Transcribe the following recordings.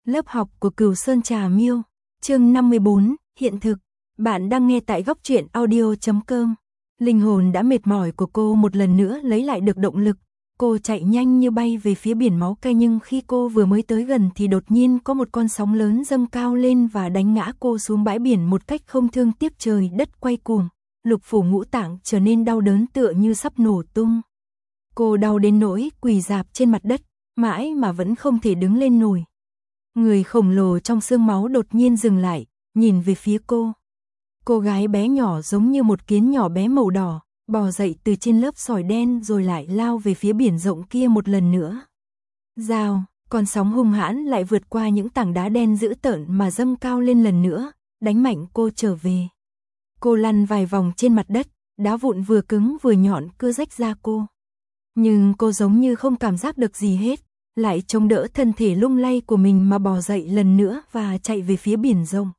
Lớp học của Cửu Sơn Trà Miêu, chương 54, hiện thực. Bạn đang nghe tại góc truyện audio.com. Linh hồn đã mệt mỏi của cô một lần nữa lấy lại được động lực. Cô chạy nhanh như bay về phía biển máu cay, nhưng khi cô vừa mới tới gần thì đột nhiên có một con sóng lớn dâng cao lên và đánh ngã cô xuống bãi biển một cách không thương tiếc. Trời đất quay cuồng, lục phủ ngũ tạng trở nên đau đớn tựa như sắp nổ tung. Cô đau đến nỗi quỳ rạp trên mặt đất, mãi mà vẫn không thể đứng lên nổi. Người khổng lồ trong xương máu đột nhiên dừng lại, nhìn về phía cô. Cô gái bé nhỏ giống như một kiến nhỏ bé màu đỏ, bò dậy từ trên lớp sỏi đen rồi lại lao về phía biển rộng kia một lần nữa. Rào, con sóng hung hãn lại vượt qua những tảng đá đen dữ tợn mà dâng cao lên lần nữa, đánh mạnh cô trở về. Cô lăn vài vòng trên mặt đất, đá vụn vừa cứng vừa nhọn cưa rách da cô. Nhưng cô giống như không cảm giác được gì hết, lại chống đỡ thân thể lung lay của mình mà bò dậy lần nữa và chạy về phía biển rộng.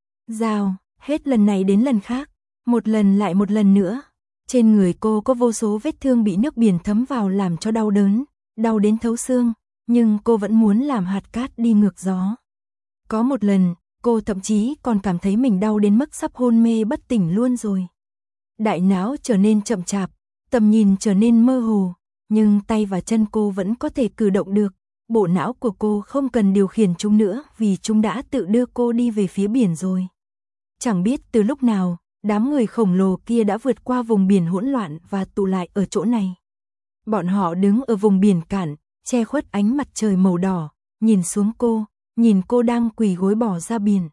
Rào, hết lần này đến lần khác, một lần lại một lần nữa. Trên người cô có vô số vết thương bị nước biển thấm vào làm cho đau đớn, đau đến thấu xương, nhưng cô vẫn muốn làm hạt cát đi ngược gió. Có một lần, cô thậm chí còn cảm thấy mình đau đến mức sắp hôn mê bất tỉnh luôn rồi. Đại não trở nên chậm chạp, tầm nhìn trở nên mơ hồ, nhưng tay và chân cô vẫn có thể cử động được. Bộ não của cô không cần điều khiển chúng nữa vì chúng đã tự đưa cô đi về phía biển rồi. Chẳng biết từ lúc nào, đám người khổng lồ kia đã vượt qua vùng biển hỗn loạn và tụ lại ở chỗ này. Bọn họ đứng ở vùng biển cạn, che khuất ánh mặt trời màu đỏ, nhìn xuống cô, nhìn cô đang quỳ gối bò ra biển.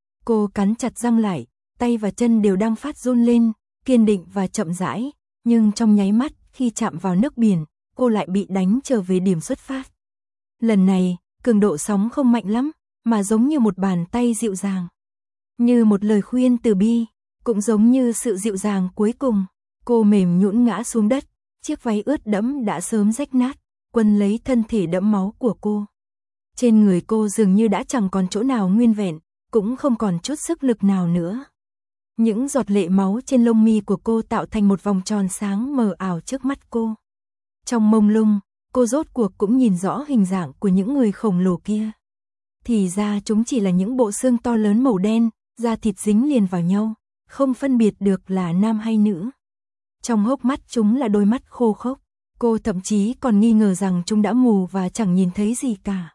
Cô cắn chặt răng lại, tay và chân đều đang phát run lên, kiên định và chậm rãi, nhưng trong nháy mắt khi chạm vào nước biển, cô lại bị đánh trở về điểm xuất phát. Lần này, cường độ sóng không mạnh lắm, mà giống như một bàn tay dịu dàng. Như một lời khuyên từ bi, cũng giống như sự dịu dàng cuối cùng. Cô mềm nhũn ngã xuống đất, chiếc váy ướt đẫm đã sớm rách nát, quấn lấy thân thể đẫm máu của cô. Trên người cô dường như đã chẳng còn chỗ nào nguyên vẹn, cũng không còn chút sức lực nào nữa. Những giọt lệ máu trên lông mi của cô tạo thành một vòng tròn sáng mờ ảo trước mắt cô. Trong mông lung, cô rốt cuộc cũng nhìn rõ hình dạng của những người khổng lồ kia. Thì ra chúng chỉ là những bộ xương to lớn màu đen, da thịt dính liền vào nhau, không phân biệt được là nam hay nữ. Trong hốc mắt chúng là đôi mắt khô khốc, cô thậm chí còn nghi ngờ rằng chúng đã mù và chẳng nhìn thấy gì cả.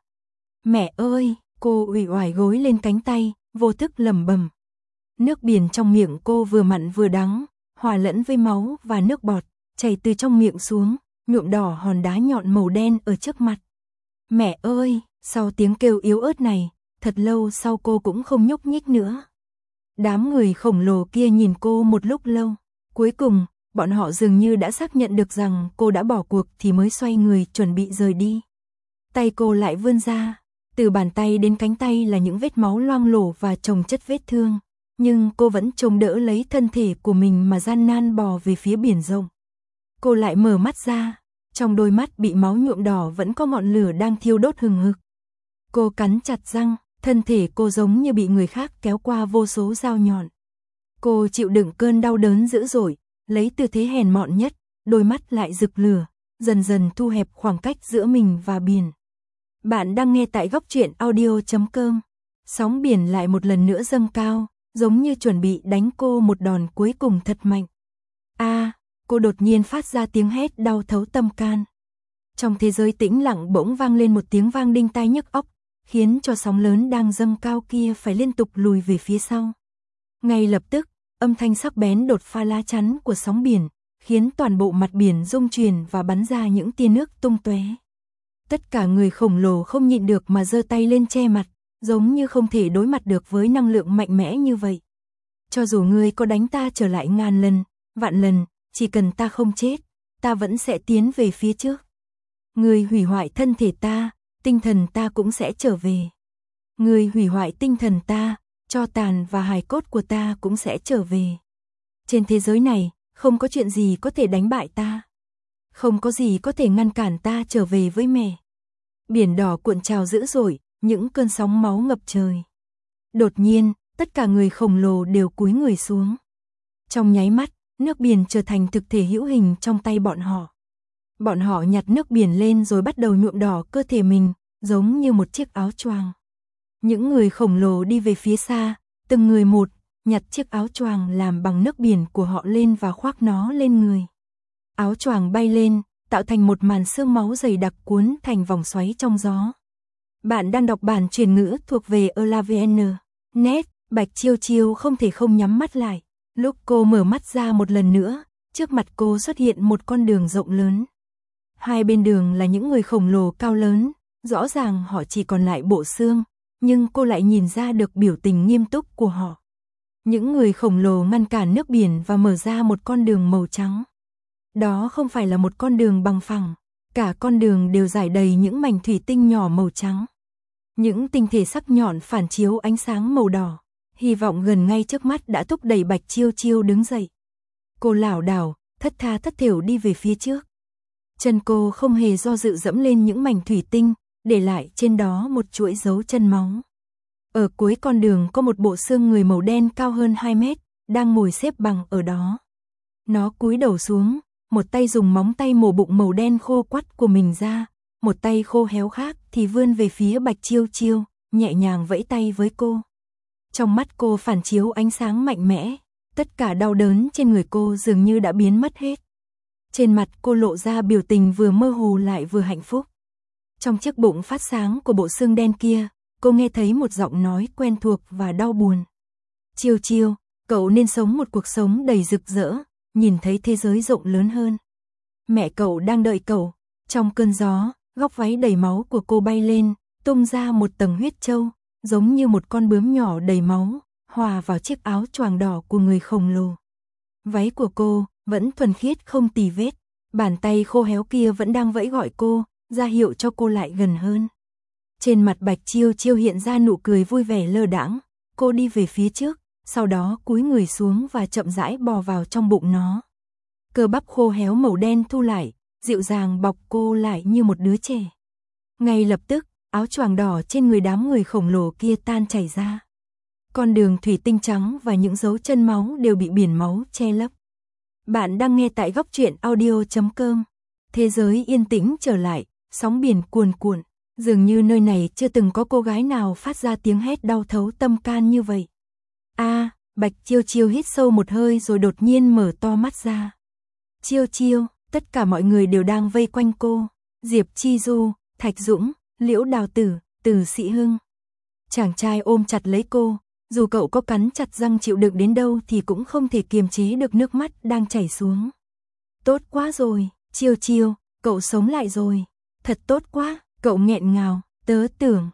Mẹ ơi, cô uể oải gối lên cánh tay, vô thức lẩm bẩm. Nước biển trong miệng cô vừa mặn vừa đắng, hòa lẫn với máu và nước bọt, chảy từ trong miệng xuống, nhuộm đỏ hòn đá nhọn màu đen ở trước mặt. Mẹ ơi, sau tiếng kêu yếu ớt này, thật lâu sau cô cũng không nhúc nhích nữa. Đám người khổng lồ kia nhìn cô một lúc lâu, cuối cùng, bọn họ dường như đã xác nhận được rằng cô đã bỏ cuộc thì mới xoay người chuẩn bị rời đi. Tay cô lại vươn ra, từ bàn tay đến cánh tay là những vết máu loang lổ và chồng chất vết thương, nhưng cô vẫn chống đỡ lấy thân thể của mình mà gian nan bò về phía biển rộng. Cô lại mở mắt ra, trong đôi mắt bị máu nhuộm đỏ vẫn có ngọn lửa đang thiêu đốt hừng hực. Cô cắn chặt răng, thân thể cô giống như bị người khác kéo qua vô số dao nhọn. Cô chịu đựng cơn đau đớn dữ dội, lấy tư thế hèn mọn nhất, đôi mắt lại rực lửa, dần dần thu hẹp khoảng cách giữa mình và biển. Bạn đang nghe tại góc truyện audio.com. Sóng biển lại một lần nữa dâng cao, giống như chuẩn bị đánh cô một đòn cuối cùng thật mạnh. Cô đột nhiên phát ra tiếng hét đau thấu tâm can. Trong thế giới tĩnh lặng bỗng vang lên một tiếng vang đinh tai nhức óc, khiến cho sóng lớn đang dâng cao kia phải liên tục lùi về phía sau. Ngay lập tức, âm thanh sắc bén đột phá lá chắn của sóng biển, khiến toàn bộ mặt biển rung chuyển và bắn ra những tia nước tung tóe. Tất cả người khổng lồ không nhịn được mà giơ tay lên che mặt, giống như không thể đối mặt được với năng lượng mạnh mẽ như vậy. Cho dù ngươi có đánh ta trở lại ngàn lần, vạn lần, chỉ cần ta không chết, ta vẫn sẽ tiến về phía trước. Ngươi hủy hoại thân thể ta, tinh thần ta cũng sẽ trở về. Ngươi hủy hoại tinh thần ta, tro tàn và hài cốt của ta cũng sẽ trở về. Trên thế giới này, không có chuyện gì có thể đánh bại ta. Không có gì có thể ngăn cản ta trở về với mẹ. Biển đỏ cuộn trào dữ dội, những cơn sóng máu ngập trời. Đột nhiên, tất cả người khổng lồ đều cúi người xuống. Trong nháy mắt, nước biển trở thành thực thể hữu hình trong tay bọn họ. Bọn họ nhặt nước biển lên rồi bắt đầu nhuộm đỏ cơ thể mình, giống như một chiếc áo choàng. Những người khổng lồ đi về phía xa, từng người một, nhặt chiếc áo choàng làm bằng nước biển của họ lên và khoác nó lên người. Áo choàng bay lên, tạo thành một màn sương máu dày đặc cuốn thành vòng xoáy trong gió. Bạn đang đọc bản truyền ngữ thuộc về ELAVN.net, Bạch Chiêu Chiêu không thể không nhắm mắt lại. Lúc cô mở mắt ra một lần nữa, trước mặt cô xuất hiện một con đường rộng lớn. Hai bên đường là những người khổng lồ cao lớn, rõ ràng họ chỉ còn lại bộ xương, nhưng cô lại nhìn ra được biểu tình nghiêm túc của họ. Những người khổng lồ ngăn cản nước biển và mở ra một con đường màu trắng. Đó không phải là một con đường bằng phẳng, cả con đường đều rải đầy những mảnh thủy tinh nhỏ màu trắng. Những tinh thể sắc nhọn phản chiếu ánh sáng màu đỏ, hy vọng gần ngay trước mắt đã thúc đẩy Bạch Chiêu Chiêu đứng dậy. Cô lảo đảo, thất tha thất thểu đi về phía trước. Chân cô không hề do dự dẫm lên những mảnh thủy tinh, để lại trên đó một chuỗi dấu chân máu. Ở cuối con đường có một bộ xương người màu đen cao hơn 2 mét, đang ngồi xếp bằng ở đó. Nó cúi đầu xuống, một tay dùng móng tay mổ bụng màu đen khô quắt của mình ra, một tay khô héo khác thì vươn về phía Bạch Chiêu Chiêu, nhẹ nhàng vẫy tay với cô. Trong mắt cô phản chiếu ánh sáng mạnh mẽ, tất cả đau đớn trên người cô dường như đã biến mất hết. Trên mặt cô lộ ra biểu tình vừa mơ hồ lại vừa hạnh phúc. Trong chiếc bụng phát sáng của bộ xương đen kia, cô nghe thấy một giọng nói quen thuộc và đau buồn. Chiêu Chiêu, cậu nên sống một cuộc sống đầy rực rỡ, nhìn thấy thế giới rộng lớn hơn. Mẹ cậu đang đợi cậu. Trong cơn gió, góc váy đầy máu của cô bay lên, tung ra một tầng huyết trâu, giống như một con bướm nhỏ đầy máu, hòa vào chiếc áo choàng đỏ của người khổng lồ. Váy của cô vẫn thuần khiết không tì vết, bàn tay khô héo kia vẫn đang vẫy gọi cô, ra hiệu cho cô lại gần hơn. Trên mặt Bạch Chiêu Chiêu hiện ra nụ cười vui vẻ lơ đãng, cô đi về phía trước, sau đó cúi người xuống và chậm rãi bò vào trong bụng nó. Cơ bắp khô héo màu đen thu lại, dịu dàng bọc cô lại như một đứa trẻ. Ngay lập tức, áo choàng đỏ trên người đám người khổng lồ kia tan chảy ra. Con đường thủy tinh trắng và những dấu chân máu đều bị biển máu che lấp. Bạn đang nghe tại góc truyện audio.com. Thế giới yên tĩnh trở lại, sóng biển cuồn cuộn, dường như nơi này chưa từng có cô gái nào phát ra tiếng hét đau thấu tâm can như vậy. Bạch Chiêu Chiêu hít sâu một hơi rồi đột nhiên mở to mắt ra. Chiêu Chiêu, tất cả mọi người đều đang vây quanh cô. Diệp Chi Du, Thạch Dũng, Liễu Đào Tử, Từ Sĩ Hưng. Chàng trai ôm chặt lấy cô, dù cậu có cắn chặt răng chịu đựng đến đâu thì cũng không thể kiềm chế được nước mắt đang chảy xuống. Tốt quá rồi, Chiêu Chiêu, cậu sống lại rồi. Thật tốt quá, cậu nghẹn ngào, tớ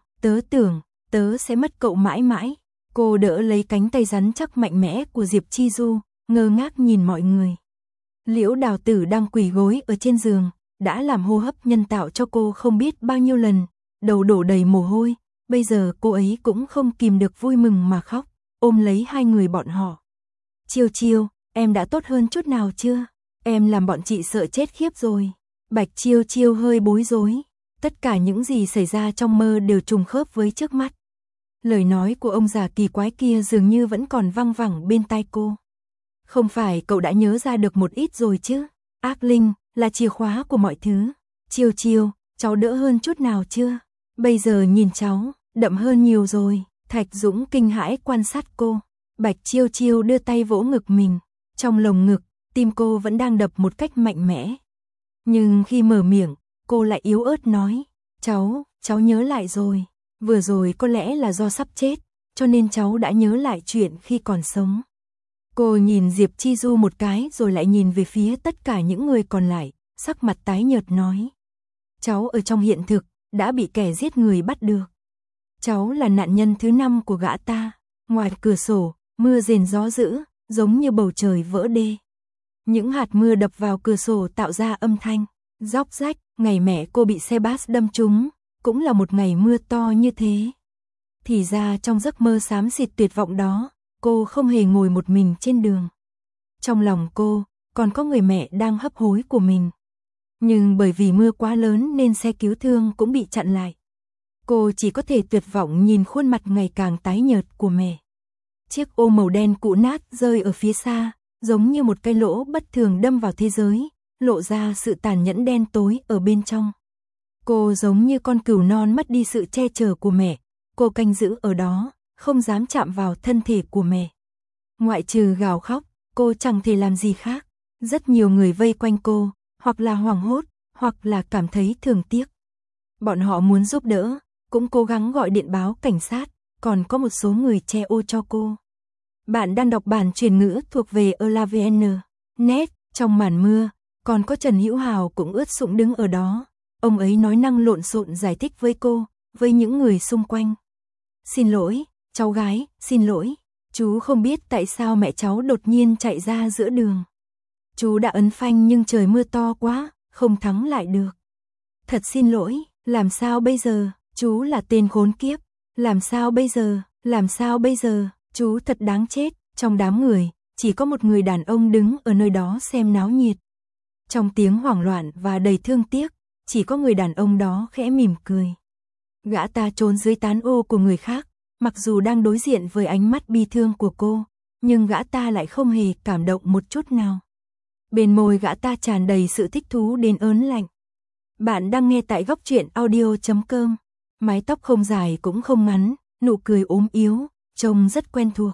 tưởng, tớ sẽ mất cậu mãi mãi. Cô đỡ lấy cánh tay rắn chắc mạnh mẽ của Diệp Chi Du, ngơ ngác nhìn mọi người. Liễu Đào Tử đang quỳ gối ở trên giường, đã làm hô hấp nhân tạo cho cô không biết bao nhiêu lần, đầu đổ đầy mồ hôi, bây giờ cô ấy cũng không kìm được vui mừng mà khóc, ôm lấy hai người bọn họ. Chiêu Chiêu, em đã tốt hơn chút nào chưa? Em làm bọn chị sợ chết khiếp rồi. Bạch Chiêu Chiêu hơi bối rối, tất cả những gì xảy ra trong mơ đều trùng khớp với trước mắt. Lời nói của ông già kỳ quái kia dường như vẫn còn văng vẳng bên tai cô. Không phải cậu đã nhớ ra được một ít rồi chứ? Ác linh là chìa khóa của mọi thứ. Chiêu Chiêu, cháu đỡ hơn chút nào chưa? Bây giờ nhìn cháu, đậm hơn nhiều rồi. Thạch Dũng kinh hãi quan sát cô. Bạch Chiêu Chiêu đưa tay vỗ ngực mình. Trong lồng ngực, tim cô vẫn đang đập một cách mạnh mẽ. Nhưng khi mở miệng, cô lại yếu ớt nói. Cháu nhớ lại rồi. Vừa rồi có lẽ là do sắp chết, cho nên cháu đã nhớ lại chuyện khi còn sống. Cô nhìn Diệp Chi Du một cái rồi lại nhìn về phía tất cả những người còn lại, sắc mặt tái nhợt nói. Cháu ở trong hiện thực, đã bị kẻ giết người bắt được. Cháu là nạn nhân thứ 5 của gã ta. Ngoài cửa sổ, mưa rền gió dữ, giống như bầu trời vỡ đê. Những hạt mưa đập vào cửa sổ tạo ra âm thanh, róc rách. Ngày mẹ cô bị xe bus đâm trúng, cũng là một ngày mưa to như thế. Thì ra trong giấc mơ xám xịt tuyệt vọng đó, cô không hề ngồi một mình trên đường. Trong lòng cô, còn có người mẹ đang hấp hối của mình. Nhưng bởi vì mưa quá lớn nên xe cứu thương cũng bị chặn lại. Cô chỉ có thể tuyệt vọng nhìn khuôn mặt ngày càng tái nhợt của mẹ. Chiếc ô màu đen cũ nát rơi ở phía xa, giống như một cái lỗ bất thường đâm vào thế giới, lộ ra sự tàn nhẫn đen tối ở bên trong. Cô giống như con cừu non mất đi sự che chở của mẹ, cô canh giữ ở đó, không dám chạm vào thân thể của mẹ. Ngoại trừ gào khóc, cô chẳng thể làm gì khác. Rất nhiều người vây quanh cô, hoặc là hoảng hốt, hoặc là cảm thấy thương tiếc. Bọn họ muốn giúp đỡ, cũng cố gắng gọi điện báo cảnh sát, còn có một số người che ô cho cô. Bạn đang đọc bản truyền ngữ thuộc về ELAVN.net. Trong màn mưa, còn có Trần Hữu Hào cũng ướt sũng đứng ở đó. Ông ấy nói năng lộn xộn giải thích với cô, với những người xung quanh. Xin lỗi, cháu gái, xin lỗi. Chú không biết tại sao mẹ cháu đột nhiên chạy ra giữa đường. Chú đã ấn phanh nhưng trời mưa to quá, không thắng lại được. Thật xin lỗi, làm sao bây giờ, chú là tên khốn kiếp. Làm sao bây giờ, chú thật đáng chết. Trong đám người, chỉ có một người đàn ông đứng ở nơi đó xem náo nhiệt. Trong tiếng hoảng loạn và đầy thương tiếc, chỉ có người đàn ông đó khẽ mỉm cười. Gã ta trốn dưới tán ô của người khác, mặc dù đang đối diện với ánh mắt bi thương của cô, nhưng gã ta lại không hề cảm động một chút nào. Bên môi gã ta tràn đầy sự thích thú đến ớn lạnh. Bạn đang nghe tại Góc Truyện Audio.com. Mái tóc không dài cũng không ngắn, nụ cười ốm yếu, trông rất quen thuộc.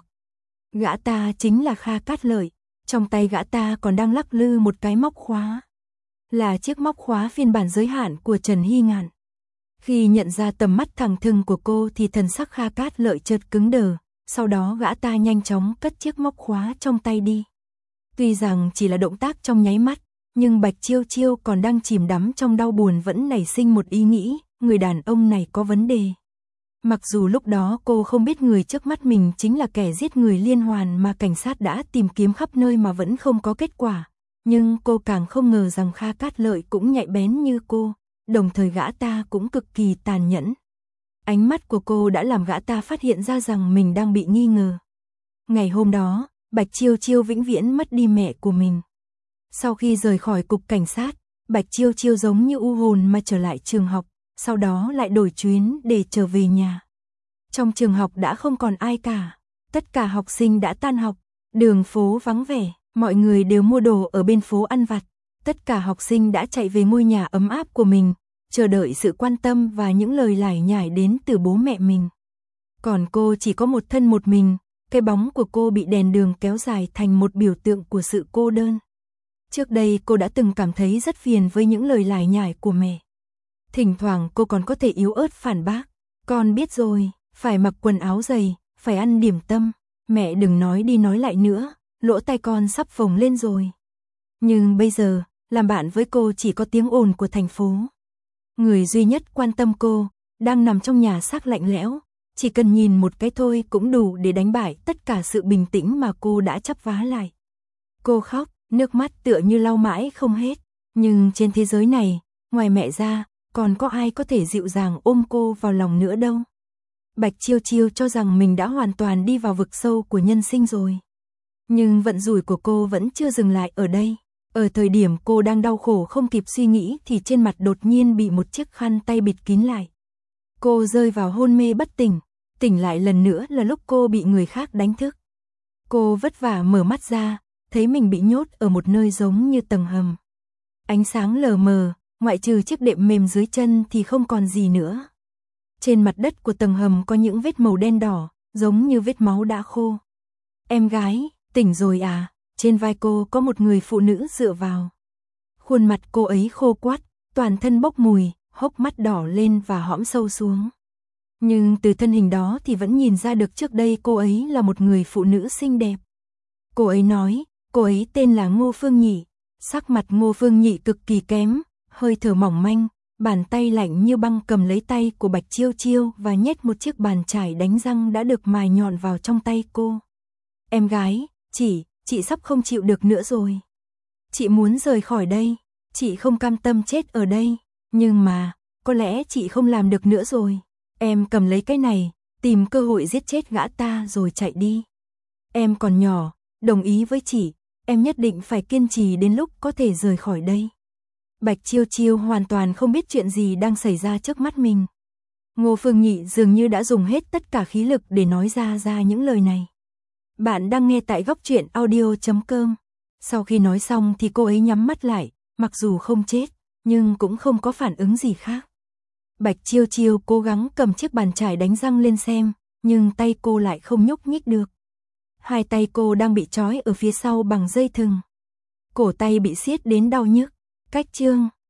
Gã ta chính là Kha Cát Lợi, trong tay gã ta còn đang lắc lư một cái móc khóa. Là chiếc móc khóa phiên bản giới hạn của Trần Hy Ngạn. Khi nhận ra tầm mắt thẳng thừng của cô thì thần sắc Kha Cát Lợi chợt cứng đờ, sau đó gã ta nhanh chóng cất chiếc móc khóa trong tay đi. Tuy rằng chỉ là động tác trong nháy mắt, nhưng Bạch Chiêu Chiêu còn đang chìm đắm trong đau buồn vẫn nảy sinh một ý nghĩ, người đàn ông này có vấn đề. Mặc dù lúc đó cô không biết người trước mắt mình chính là kẻ giết người liên hoàn mà cảnh sát đã tìm kiếm khắp nơi mà vẫn không có kết quả, nhưng cô càng không ngờ rằng Kha Cát Lợi cũng nhạy bén như cô, đồng thời gã ta cũng cực kỳ tàn nhẫn. Ánh mắt của cô đã làm gã ta phát hiện ra rằng mình đang bị nghi ngờ. Ngày hôm đó, Bạch Chiêu Chiêu vĩnh viễn mất đi mẹ của mình. Sau khi rời khỏi cục cảnh sát, Bạch Chiêu Chiêu giống như u hồn mà trở lại trường học, sau đó lại đổi chuyến để trở về nhà. Trong trường học đã không còn ai cả, tất cả học sinh đã tan học, đường phố vắng vẻ, mọi người đều mua đồ ở bên phố ăn vặt. Tất cả học sinh đã chạy về ngôi nhà ấm áp của mình, chờ đợi sự quan tâm và những lời lải nhải đến từ bố mẹ mình. Còn cô chỉ có một thân một mình, cái bóng của cô bị đèn đường kéo dài thành một biểu tượng của sự cô đơn. Trước đây cô đã từng cảm thấy rất phiền với những lời lải nhải của mẹ. Thỉnh thoảng cô còn có thể yếu ớt phản bác. Con biết rồi, phải mặc quần áo dày, phải ăn điểm tâm. Mẹ đừng nói đi nói lại nữa, lỗ tai con sắp phồng lên rồi. Nhưng bây giờ, làm bạn với cô chỉ có tiếng ồn của thành phố. Người duy nhất quan tâm cô, đang nằm trong nhà xác lạnh lẽo. Chỉ cần nhìn một cái thôi cũng đủ để đánh bại tất cả sự bình tĩnh mà cô đã chắp vá lại. Cô khóc, nước mắt tựa như lau mãi không hết. Nhưng trên thế giới này, ngoài mẹ ra, còn có ai có thể dịu dàng ôm cô vào lòng nữa đâu. Bạch Chiêu Chiêu cho rằng mình đã hoàn toàn đi vào vực sâu của nhân sinh rồi. Nhưng vận rủi của cô vẫn chưa dừng lại ở đây. Ở thời điểm cô đang đau khổ không kịp suy nghĩ thì trên mặt đột nhiên bị một chiếc khăn tay bịt kín lại. Cô rơi vào hôn mê bất tỉnh, tỉnh lại lần nữa là lúc cô bị người khác đánh thức. Cô vất vả mở mắt ra, thấy mình bị nhốt ở một nơi giống như tầng hầm. Ánh sáng lờ mờ, ngoại trừ chiếc đệm mềm dưới chân thì không còn gì nữa. Trên mặt đất của tầng hầm có những vết màu đen đỏ, giống như vết máu đã khô. Em gái, tỉnh rồi à? Trên vai cô có một người phụ nữ dựa vào. Khuôn mặt cô ấy khô quắt, toàn thân bốc mùi, hốc mắt đỏ lên và hõm sâu xuống. Nhưng từ thân hình đó thì vẫn nhìn ra được trước đây cô ấy là một người phụ nữ xinh đẹp. Cô ấy nói, cô ấy tên là Ngô Phương Nhị. Sắc mặt Ngô Phương Nhị cực kỳ kém, hơi thở mỏng manh, bàn tay lạnh như băng cầm lấy tay của Bạch Chiêu Chiêu và nhét một chiếc bàn chải đánh răng đã được mài nhọn vào trong tay cô. Em gái, chị sắp không chịu được nữa rồi. Chị muốn rời khỏi đây, chị không cam tâm chết ở đây, nhưng mà, có lẽ chị không làm được nữa rồi. Em cầm lấy cái này, tìm cơ hội giết chết gã ta rồi chạy đi. Em còn nhỏ, đồng ý với chị, em nhất định phải kiên trì đến lúc có thể rời khỏi đây. Bạch Chiêu Chiêu hoàn toàn không biết chuyện gì đang xảy ra trước mắt mình. Ngô Phương Nhị dường như đã dùng hết tất cả khí lực để nói ra những lời này. Bạn đang nghe tại Góc Truyện Audio.com. Sau khi nói xong thì cô ấy nhắm mắt lại, mặc dù không chết, nhưng cũng không có phản ứng gì khác. Bạch Chiêu Chiêu cố gắng cầm chiếc bàn chải đánh răng lên xem, nhưng tay cô lại không nhúc nhích được. Hai tay cô đang bị trói ở phía sau bằng dây thừng. Cổ tay bị siết đến đau nhức. Cách Chương